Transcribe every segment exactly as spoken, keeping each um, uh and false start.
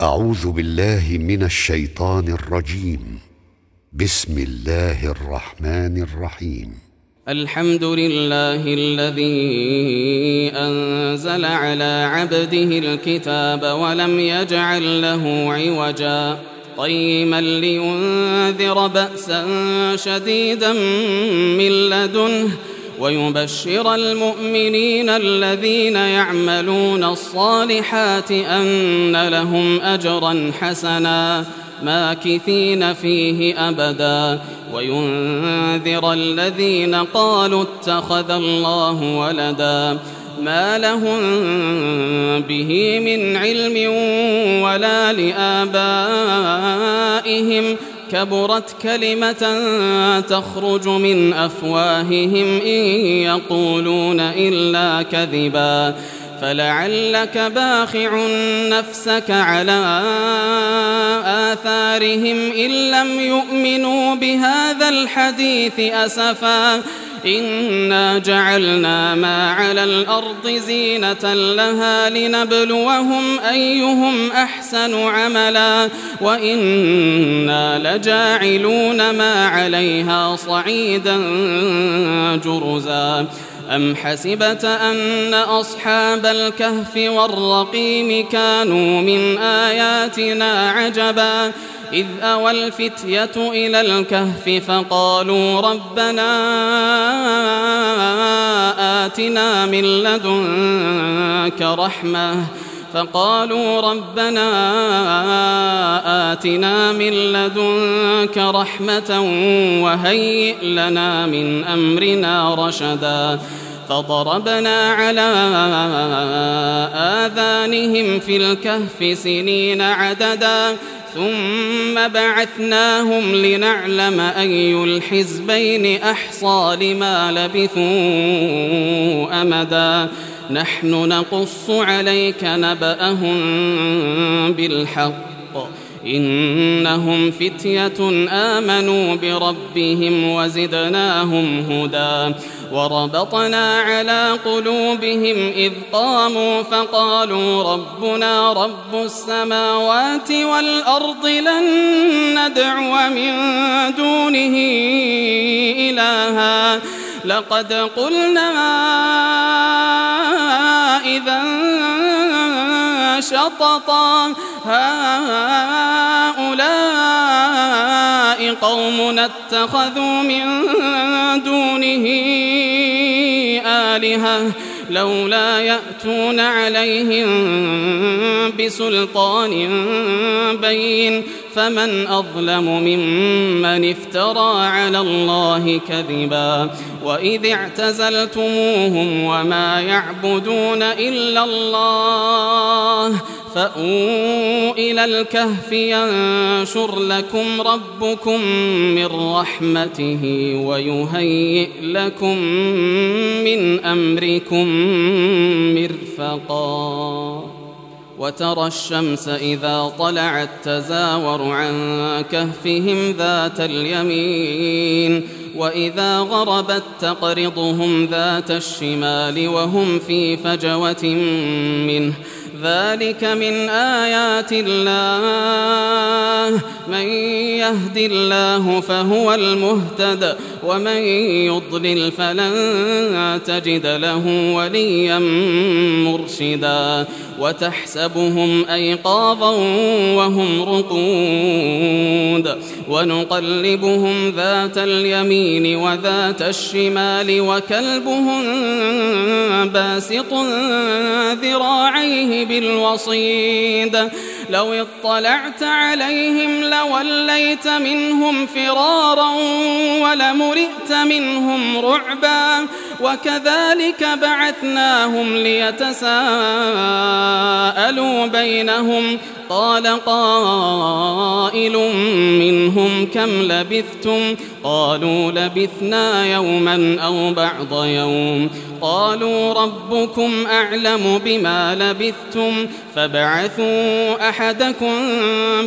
أعوذ بالله من الشيطان الرجيم. بسم الله الرحمن الرحيم. الحمد لله الذي أنزل على عبده الكتاب ولم يجعل له عوجا قيما لينذر بأسا شديدا من لدنه ويبشر المؤمنين الذين يعملون الصالحات أن لهم أجرا حسنا ماكثين فيه أبدا وينذر الذين قالوا اتخذ الله ولدا ما لهم به من علم ولا لآبائهم كبرت كلمة تخرج من أفواههم إن يقولون إلا كذبا فلعلك باخع نفسك على آثارهم إن لم يؤمنوا بهذا الحديث أسفا إنا جعلنا ما على الأرض زينة لها لنبلوهم أيهم أحسن عملا وإنا لجاعلون ما عليها صعيدا جرزا أم حسبت أن أصحاب الكهف والرقيم كانوا من آياتنا عجبا إذ أوى الفتية إلى الكهف فقالوا ربنا آتنا من لدنك رحمة فقالوا ربنا آتنا من لدنك رحمة وهيئ لنا من أمرنا رشدا فضربنا على آذانهم في الكهف سنين عددا ثم بعثناهم لنعلم أي الحزبين أحصى لما لبثوا أمدا نحن نقص عليك نبأهم بالحق إنهم فتية آمنوا بربهم وزدناهم هدى وربطنا على قلوبهم إذ قاموا فقالوا ربنا رب السماوات والأرض لن ندعو من دونه إلها لقد قلنا إذا شططا هؤلاء قوم اتخذوا من دونه آلهة لولا يأتون عليهم بسلطان بين فمن أظلم ممن افترى على الله كذبا وإذ اعتزلتموهم وما يعبدون إلا الله فأووا إلى الكهف ينشر لكم ربكم من رحمته ويهيئ لكم من أمركم مرفقا وترى الشمس إذا طلعت تزاور عن كهفهم ذات اليمين وإذا غربت تقرضهم ذات الشمال وهم في فجوة منه ذلك من آيات الله من يهد الله فهو المهتد ومن يضلل فلن تجد له وليا مرشدا وتحسبهم أيقاظا وهم رقود ونقلبهم ذات اليمين وذات الشمال وكلبهم باسط ذراعيه بالوصيد لو اطلعت عليهم لوليت منهم فرارا ولملئت منهم رعبا وكذلك بعثناهم ليتساءلوا بينهم قال قائل منهم كم لبثتم قالوا لبثنا يوما أو بعض يوم قالوا ربكم أعلم بما لبثتم فابعثوا أحدكم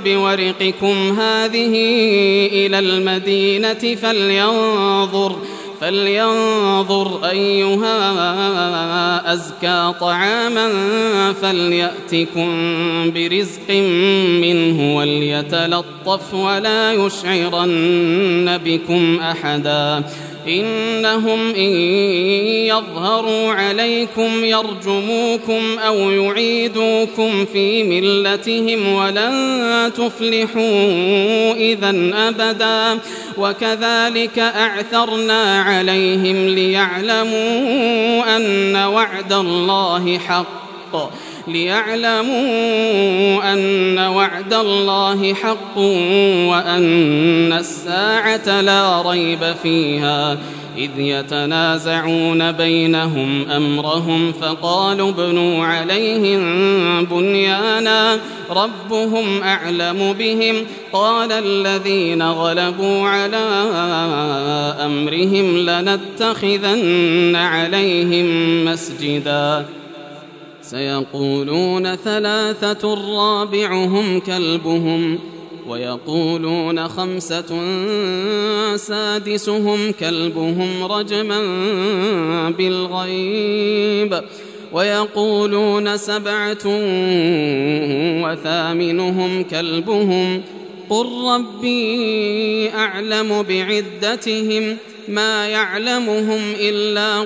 بورقكم هذه إلى المدينة فلينظر فلينظر أيها أزكى طعاما فليأتكم برزق منه وليتلطف ولا يشعرن بكم أحدا إنهم إن يظهروا عليكم يرجموكم أو يعيدوكم في ملتهم ولن تفلحوا إذا أبدا وكذلك أعثرنا عليهم ليعلموا أن وعد الله حق ليعلموا أن وعد الله حق وأن الساعة لا ريب فيها إذ يتنازعون بينهم أمرهم فقالوا ابنوا عليهم بنيانا ربهم أعلم بهم قال الذين غلبوا على أمرهم لنتخذن عليهم مسجدا سيقولون ثلاثة رابعهم كلبهم ويقولون خمسة سادسهم كلبهم رجما بالغيب ويقولون سبعة وثامنهم كلبهم قل ربي أعلم بعدتهم ما يعلمهم إلا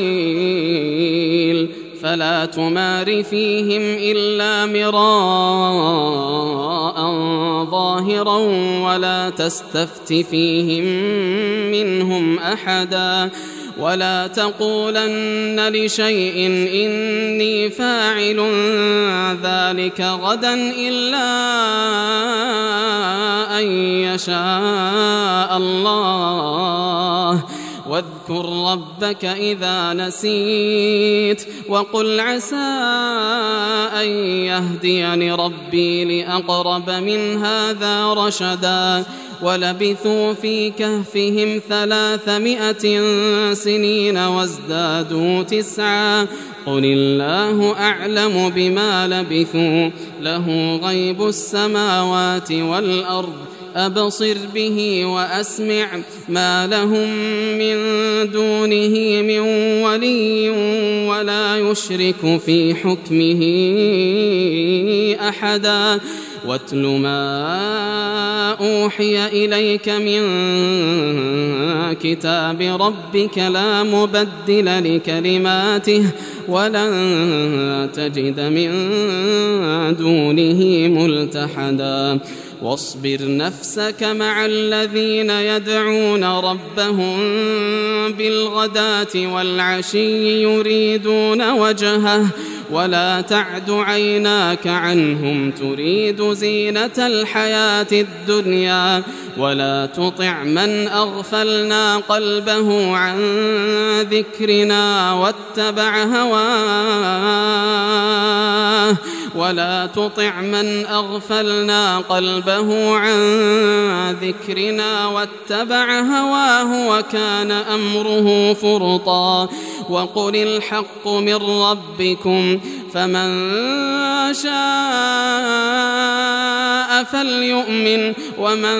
قليل فلا تمار فيهم إلا مراء ظاهرا ولا تستفت فيهم منهم أحدا ولا تقولن لشيء إني فاعل ذلك غدا إلا أن يشاء الله واذكر ربك إذا نسيت وقل عسى أن يهديني ربي لأقرب من هذا رشدا ولبثوا في كهفهم ثلاثمائة سنين وازدادوا تسعا قل الله أعلم بما لبثوا له غيب السماوات والأرض أبصر به وأسمع ما لهم من دونه من ولي ولا يشرك في حكمه أحدا واتل ما أوحي إليك من كتاب ربك لا مبدل لكلماته ولن تجد من دونه ملتحدا واصبر نفسك مع الذين يدعون ربهم بالغداة والعشي يريدون وجهه ولا تعد عيناك عنهم تريد زينة الحياة الدنيا ولا تطع من أغفلنا قلبه عن ذكرنا واتبع هواه ولا تطع من أغفلنا قلبه عن ذكرنا واتبع هواه وكان أمره فرطا وقل الحق من ربكم فمن شاء فليؤمن ومن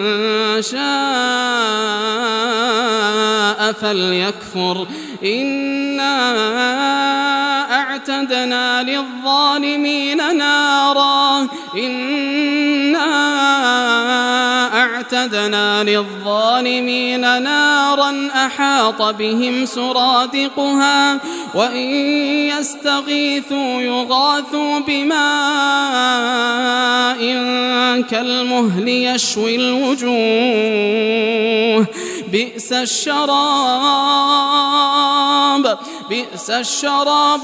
شاء فليكفر إنا أعتدنا للظالمين نارا إنا أعتدنا للظالمين نارا أحاط بهم سرادقها وإن يستغيثوا يغاثوا بماء كالمهل يشوي الوجوه بئس الشراب بئس الشراب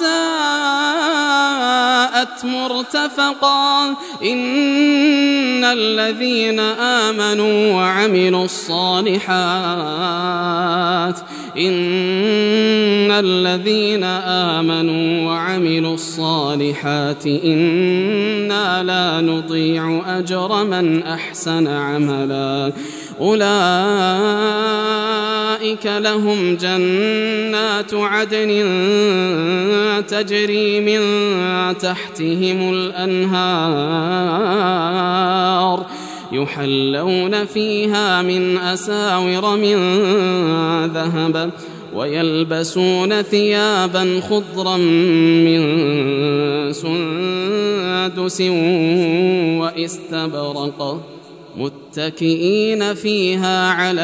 وساءت مرتفقا إن الذين آمنوا وعملوا الصالحات إن الذين آمنوا وعملوا الصالحات إنا لا نضيع أجر من أحسن عملا أولئك لهم جنات عدن تجري من تحتهم الأنهار يحلون فيها من أساور من ذهب ويلبسون ثيابا خضرا من سندس واستبرق متكئين فيها على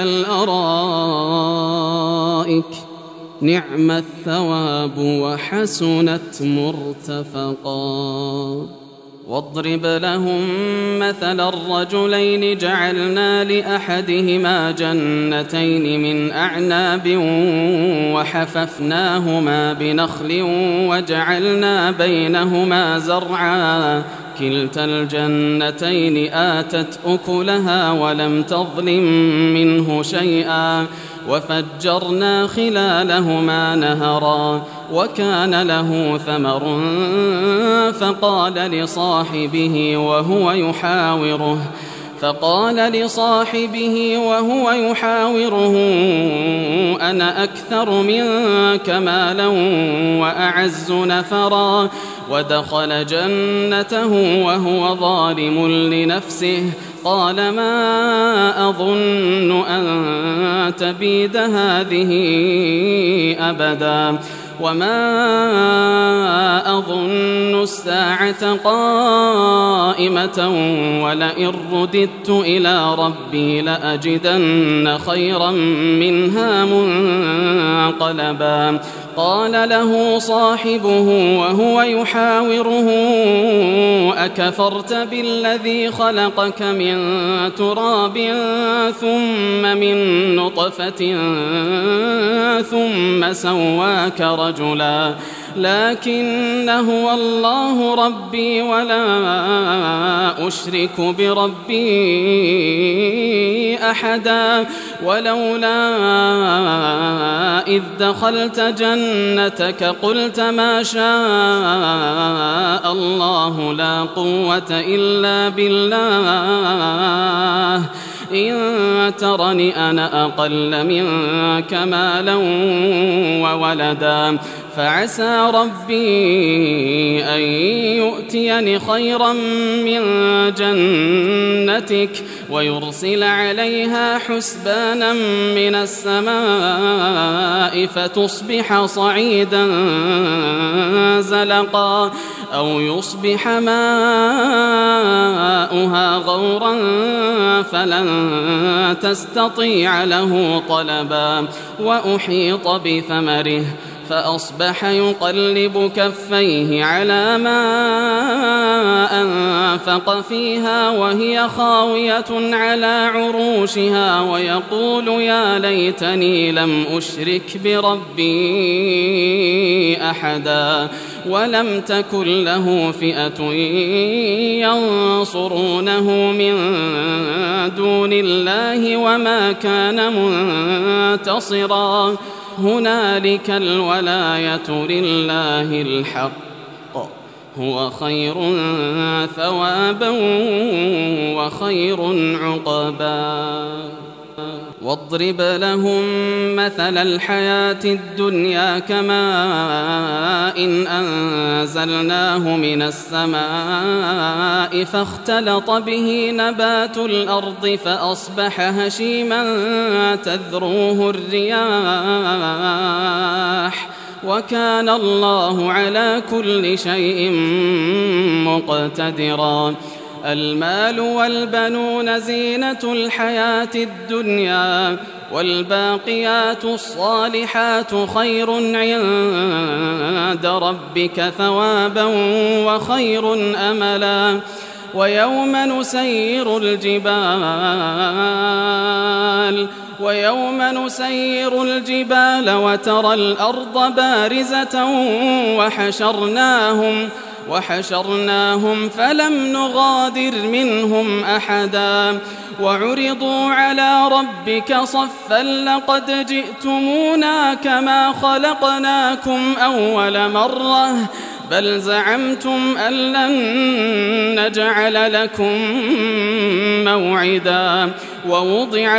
الأرائك نعم الثواب وحسنت مرتفقا. واضرب لهم مثل الرجلين جعلنا لأحدهما جنتين من أعناب وحففناهما بنخل وجعلنا بينهما زرعا كلتا الجنتين آتت أكلها ولم تظلم منه شيئا وفجرنا خلالهما نهرا وكان له ثمر فقال لصاحبه وهو يحاوره فقال لصاحبه وهو يحاوره أنا أكثر منك مالا وأعز نفرا ودخل جنته وهو ظالم لنفسه قال ما أظن أن تبيد هذه أبدا وما أظن الساعة قائمة ولئن رددت إلى ربي لأجدن خيرا منها منقلبا. قال له صاحبه وهو يحاوره أكفرت بالذي خلقك من تراب ثم من نطفة ثم سواك رجلا لكن هو الله ربي ولا أشرك بربي أحدا ولولا إذ دخلت جنتك قلت ما شاء الله لا قوة إلا بالله إن ترني أنا أقل منك مالا وولدا فعسى ربي أن يؤتيني خيرا من جنتك ويرسل عليها حسبانا من السماء فتصبح صعيدا زلقا أو يصبح ماؤها غورا فلن تستطيع له طلبا وأحيط بثمره فأصبح يقلب كفيه على ما أنفق فيها وهي خاوية على عروشها ويقول يا ليتني لم أشرك بربي أحدا ولم تكن له فئة ينصرونه من دون الله وما كان منتصرا هنالك الولاية لله الحق هو خير ثوابا وخير عقبا. واضرب لهم مثل الحياة الدنيا كماء إن أنزلناه من السماء فاختلط به نبات الأرض فأصبح هشيما تذروه الرياح وكان الله على كل شيء مقتدرا. المال والبنون زينة الحياة الدنيا والباقيات الصالحات خير عند ربك ثوابا وخير أملا. ويوم نسير الجبال ويوم نسير الجبال وترى الأرض بارزة وحشرناهم وحشرناهم فلم نغادر منهم أحدا وعرضوا على ربك صفا لقد جئتمونا كما خلقناكم أول مرة بل زعمتم أن لن نجعل لكم موعدا. ووضع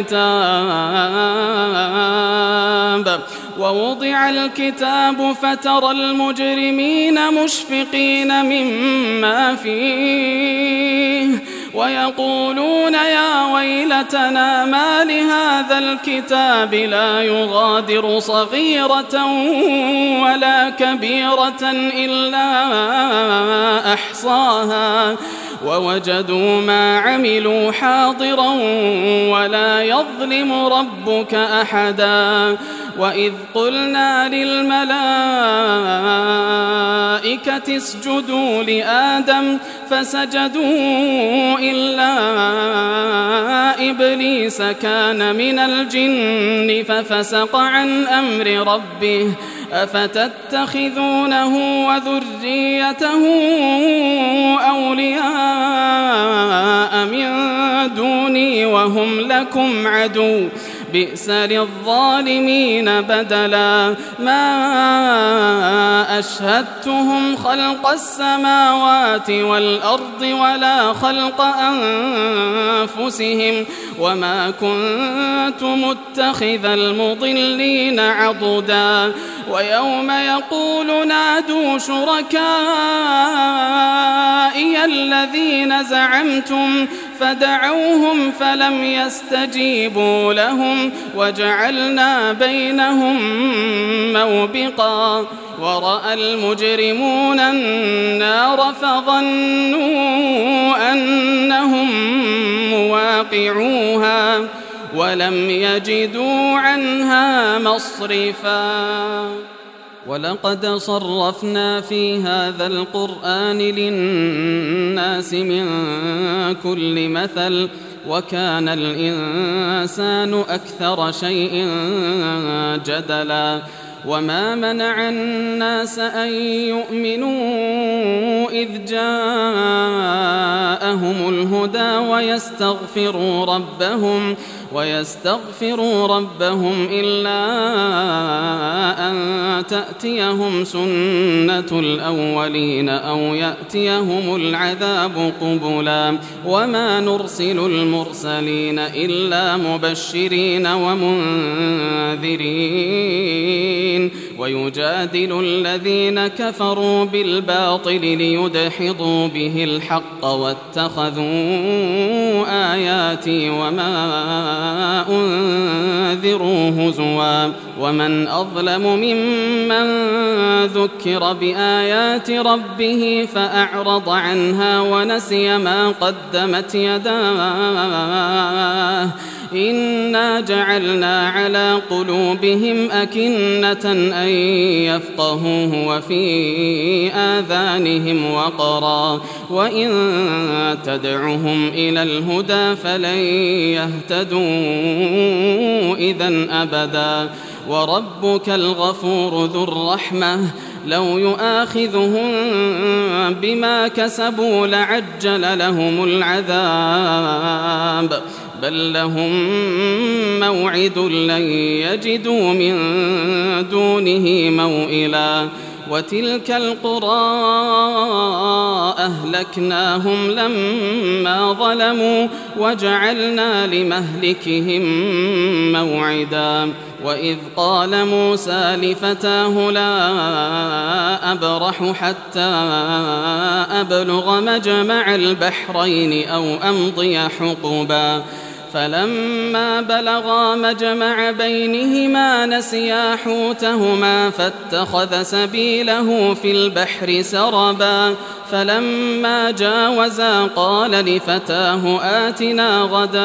الكتاب ووضع الكتاب فترى المجرمين مشفقين مما فيه ويقولون يا ويلتنا ما لهذا الكتاب لا يغادر صغيرة ولا كبيرة إلا أحصاها ووجدوا ما عملوا حاضرا ولا يظلم ربك أحدا. وإذ قلنا للملائكة اسجدوا لآدم فسجدوا إلا إبليس كان من الجن ففسق عن أمر ربه أفتتخذونه وذريته أولياء من دوني وهم لكم عدو بئس للظالمين بدلا. ما أشهدتهم خلق السماوات والأرض ولا خلق أنفسهم وما كنت متخذ المضلين عضدا. ويوم يقول نادوا شركائي الذين زعمتم فدعوهم فلم يستجيبوا لهم وجعلنا بينهم موبقا. ورأى المجرمون النار فظنوا أنهم مواقعوها ولم يجدوا عنها مصرفا. ولقد صرفنا في هذا القرآن للناس من كل مثل وكان الإنسان أكثر شيء جدلا. وما منع الناس أن يؤمنوا إذ جاءهم الهدى ويستغفروا ربهم ويستغفروا ربهم إلا أن تأتيهم سنة الأولين أو يأتيهم العذاب قبلا. وما نرسل المرسلين إلا مبشرين ومنذرين ويجادل الذين كفروا بالباطل ليدحضوا به الحق واتخذوا آياتي وما أنذروا هزوا. ومن أظلم ممن ذكر بآيات ربه فأعرض عنها ونسي ما قدمت يداه إنا جعلنا على قلوبهم أكنة أن يفقهوه وفي آذانهم وقرا وإن تدعهم إلى الهدى فلن يهتدوا إذن أبدا. وربك الغفور ذو الرحمة لو يؤاخذهم بما كسبوا لعجل لهم العذاب بل لهم موعد لن يجدوا من دونه موئلا. وتلك القرى أهلكناهم لما ظلموا وجعلنا لمهلكهم موعدا. وإذ قال موسى لفتاه لا أبرح حتى أبلغ مجمع البحرين أو أمضي حقبا فلما بلغا مجمع بينهما نسيا حوتهما فاتخذ سبيله في البحر سربا فلما جاوزا قال لفتاه آتنا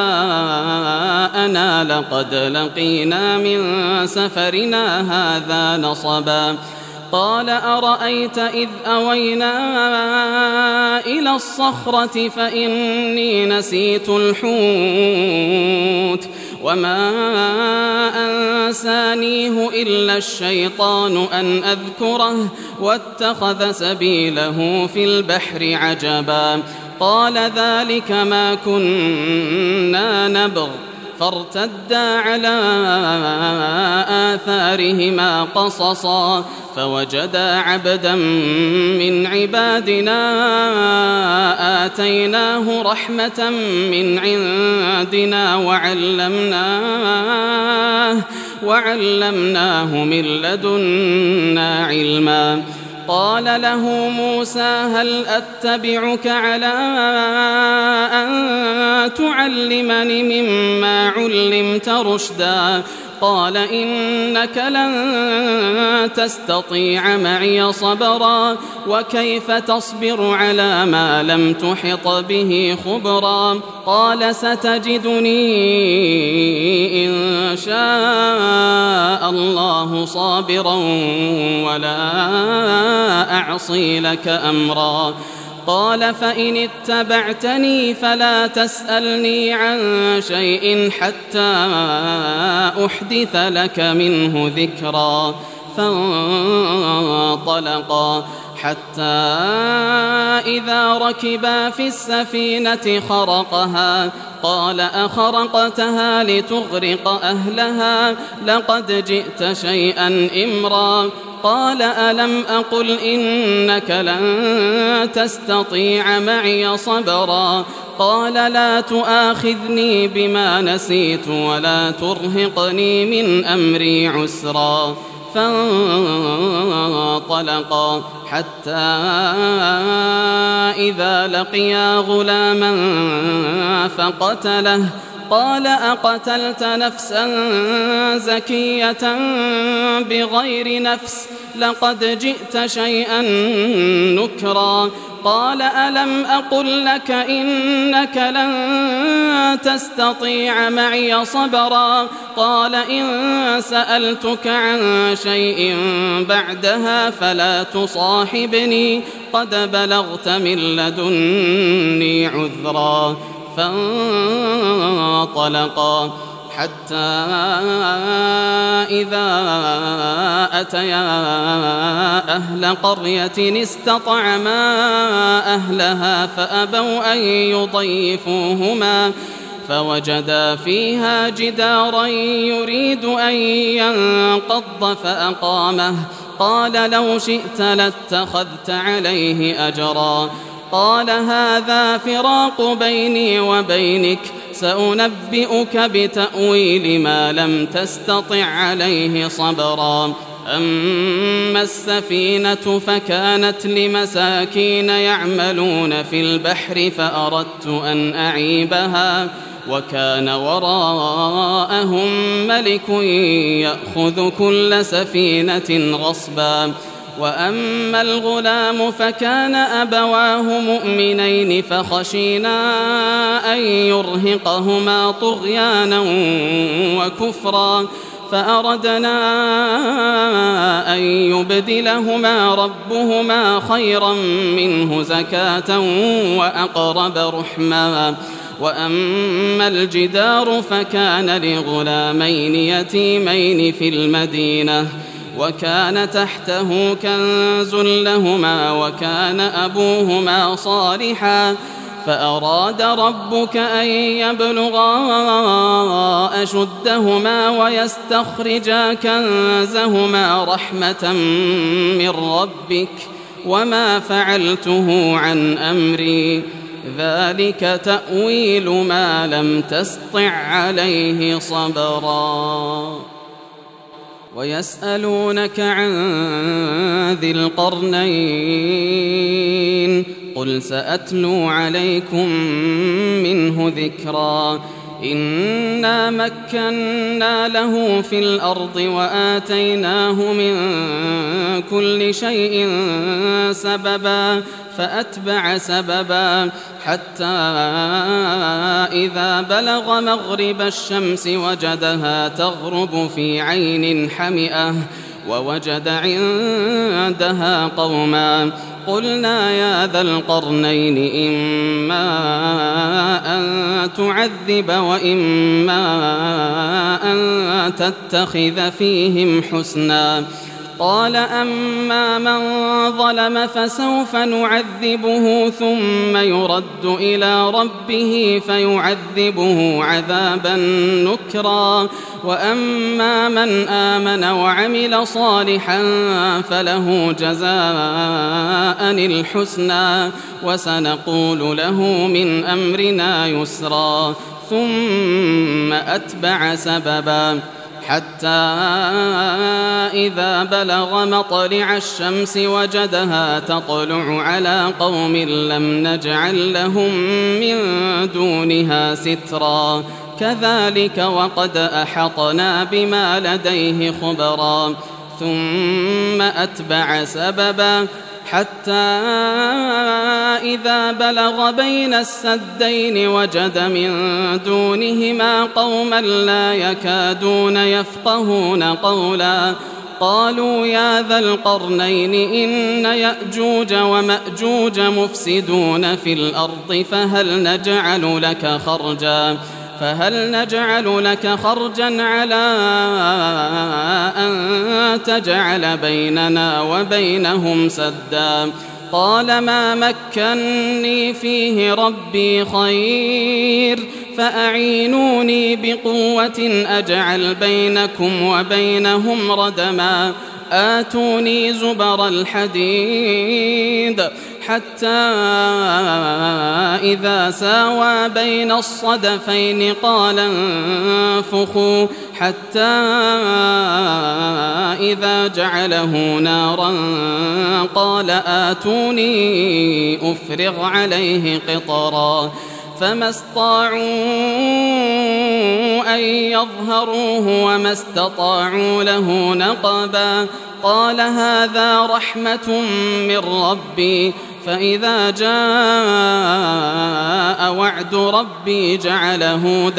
غداءنا لقد لقينا من سفرنا هذا نصبا قال أرأيت إذ أوينا إلى الصخرة فإني نسيت الحوت وما أنسانيه إلا الشيطان أن أذكره واتخذ سبيله في البحر عجبا قال ذلك ما كنا نبغ فارتدا على آثارهما قصصا فوجدا عبدا من عبادنا آتيناه رحمة من عندنا وعلمناه, وعلمناه من لدنا علما قال له موسى هل أتبعك على أن تعلمني مما علمت رشدا قال إنك لن تستطيع معي صبرا وكيف تصبر على ما لم تحط به خبرا قال ستجدني إن شاء الله صابرا ولا أعصي لك أمرا قال فإن اتبعتني فلا تسألني عن شيء حتى أحدث لك منه ذكرا فانطلقا حتى إذا ركبا في السفينة خرقها قال أخرقتها لتغرق أهلها لقد جئت شيئا إمرا قال ألم أقل إنك لن تستطيع معي صبرا قال لا تؤاخذني بما نسيت ولا ترهقني من أمري عسرا فانطلقا حتى إذا لقيا غلاما فقتله قال أقتلت نفسا زكية بغير نفس لقد جئت شيئا نكرا قال ألم أقل لك إنك لن تستطيع معي صبرا قال إن سألتك عن شيء بعدها فلا تصاحبني قد بلغت من لدني عذرا فانطلقا حتى إذا أتيا أهل قرية استطعما أهلها فأبوا أن يضيفوهما فوجدا فيها جدارا يريد أن ينقض فأقامه قال لو شئت لاتخذت عليه أجرا قال هذا فراق بيني وبينك سأنبئك بتأويل ما لم تستطع عليه صبرا أما السفينة فكانت لمساكين يعملون في البحر فأردت أن أعيبها وكان وراءهم ملك يأخذ كل سفينة غصبا وأما الغلام فكان أبواه مؤمنين فخشينا أن يرهقهما طغيانا وكفرا فأردنا أن يبدلهما ربهما خيرا منه زكاة وأقرب رحما وأما الجدار فكان لغلامين يتيمين في المدينة وكان تحته كنز لهما وكان أبوهما صالحا فأراد ربك أن يبلغا أشدهما ويستخرجا كنزهما رحمة من ربك وما فعلته عن أمري ذلك تأويل ما لم تسطع عليه صبرا ويسألونك عن ذي القرنين قل سأتلو عليكم منه ذكرا إنا مكنا له في الأرض وآتيناه من كل شيء سببا فأتبع سببا حتى إذا بلغ مغرب الشمس وجدها تغرب في عين حمئة ووجد عندها قوما قلنا يا ذا القرنين إما أن تعذب وإما أن تتخذ فيهم حسنا قال أما من ظلم فسوف نعذبه ثم يرد إلى ربه فيعذبه عذابا نكرا وأما من آمن وعمل صالحا فله جزاء الحسنى وسنقول له من أمرنا يسرا ثم أتبع سببا حتى إذا بلغ مطلع الشمس وجدها تطلع على قوم لم نجعل لهم من دونها سترا كذلك وقد أحطنا بما لديه خبرا ثم أتبع سببا حتى إذا بلغ بين السدين وجد من دونهما قوما لا يكادون يفقهون قولا قالوا يا ذا القرنين إن يأجوج ومأجوج مفسدون في الأرض فهل نجعل لك خرجا فهل نجعل لك خرجا على أن تجعل بيننا وبينهم سدا قال ما مكني فيه ربي خير فأعينوني بقوة أجعل بينكم وبينهم ردما آتوني زبر الحديد حتى إذا ساوى بين الصدفين قال انفخوا حتى إذا جعله نارا قال آتوني أفرغ عليه قطرا فما استطاعوا أن يظهروه وما استطاعوا له نقبا قال هذا رحمة من ربي فإذا جاء وعد ربي جعله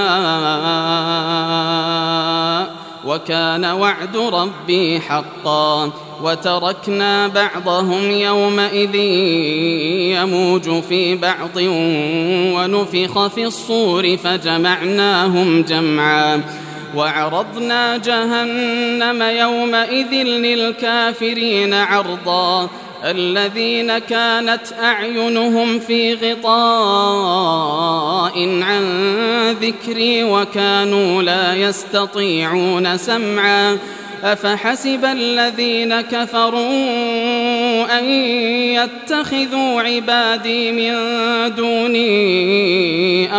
دكا وكان وعد ربي حقا وتركنا بعضهم يومئذ يموج في بعض ونفخ في الصور فجمعناهم جمعا وعرضنا جهنم يومئذ للكافرين عرضا الذين كانت أعينهم في غطاء عن ذكري وكانوا لا يستطيعون سمعا أفحسب الذين كفروا أن يتخذوا عبادي من دوني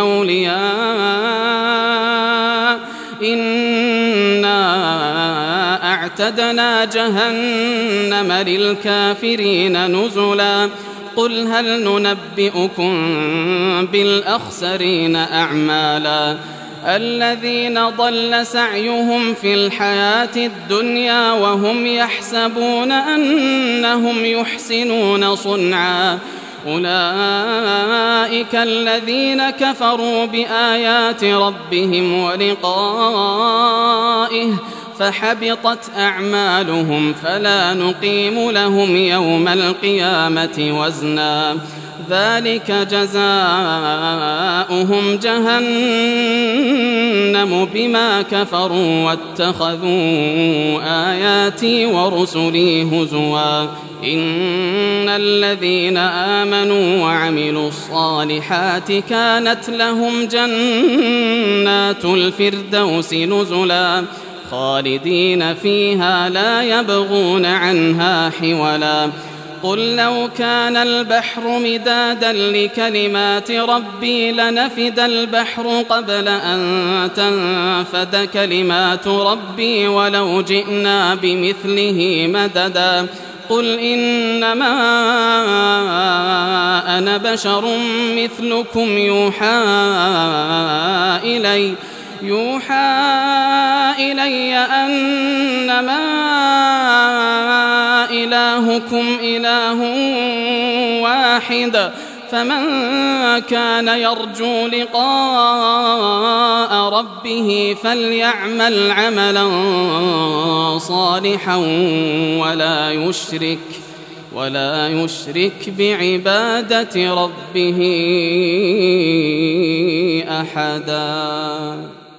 أولياء إنا أعتدنا جهنم للكافرين نزلا قل هل ننبئكم بالأخسرين أعمالا الذين ضل سعيهم في الحياة الدنيا وهم يحسبون أنهم يحسنون صنعا أولئك الذين كفروا بآيات ربهم ولقائه فحبطت أعمالهم فلا نقيم لهم يوم القيامة وزنا ذلك جزاؤهم جهنم بما كفروا واتخذوا آياتي ورسلي هزوا إن الذين آمنوا وعملوا الصالحات كانت لهم جنات الفردوس نزلا خالدين فيها لا يبغون عنها حولا قل لو كان البحر مدادا لكلمات ربي لنفد البحر قبل أن تنفد كلمات ربي ولو جئنا بمثله مددا قل إنما أنا بشر مثلكم يوحى إلي يوحى إلي أنما إلهكم إله واحد فمن كان يرجو لقاء ربه فليعمل عملا صالحا ولا يشرك ولا يشرك بعبادة ربه أحدا.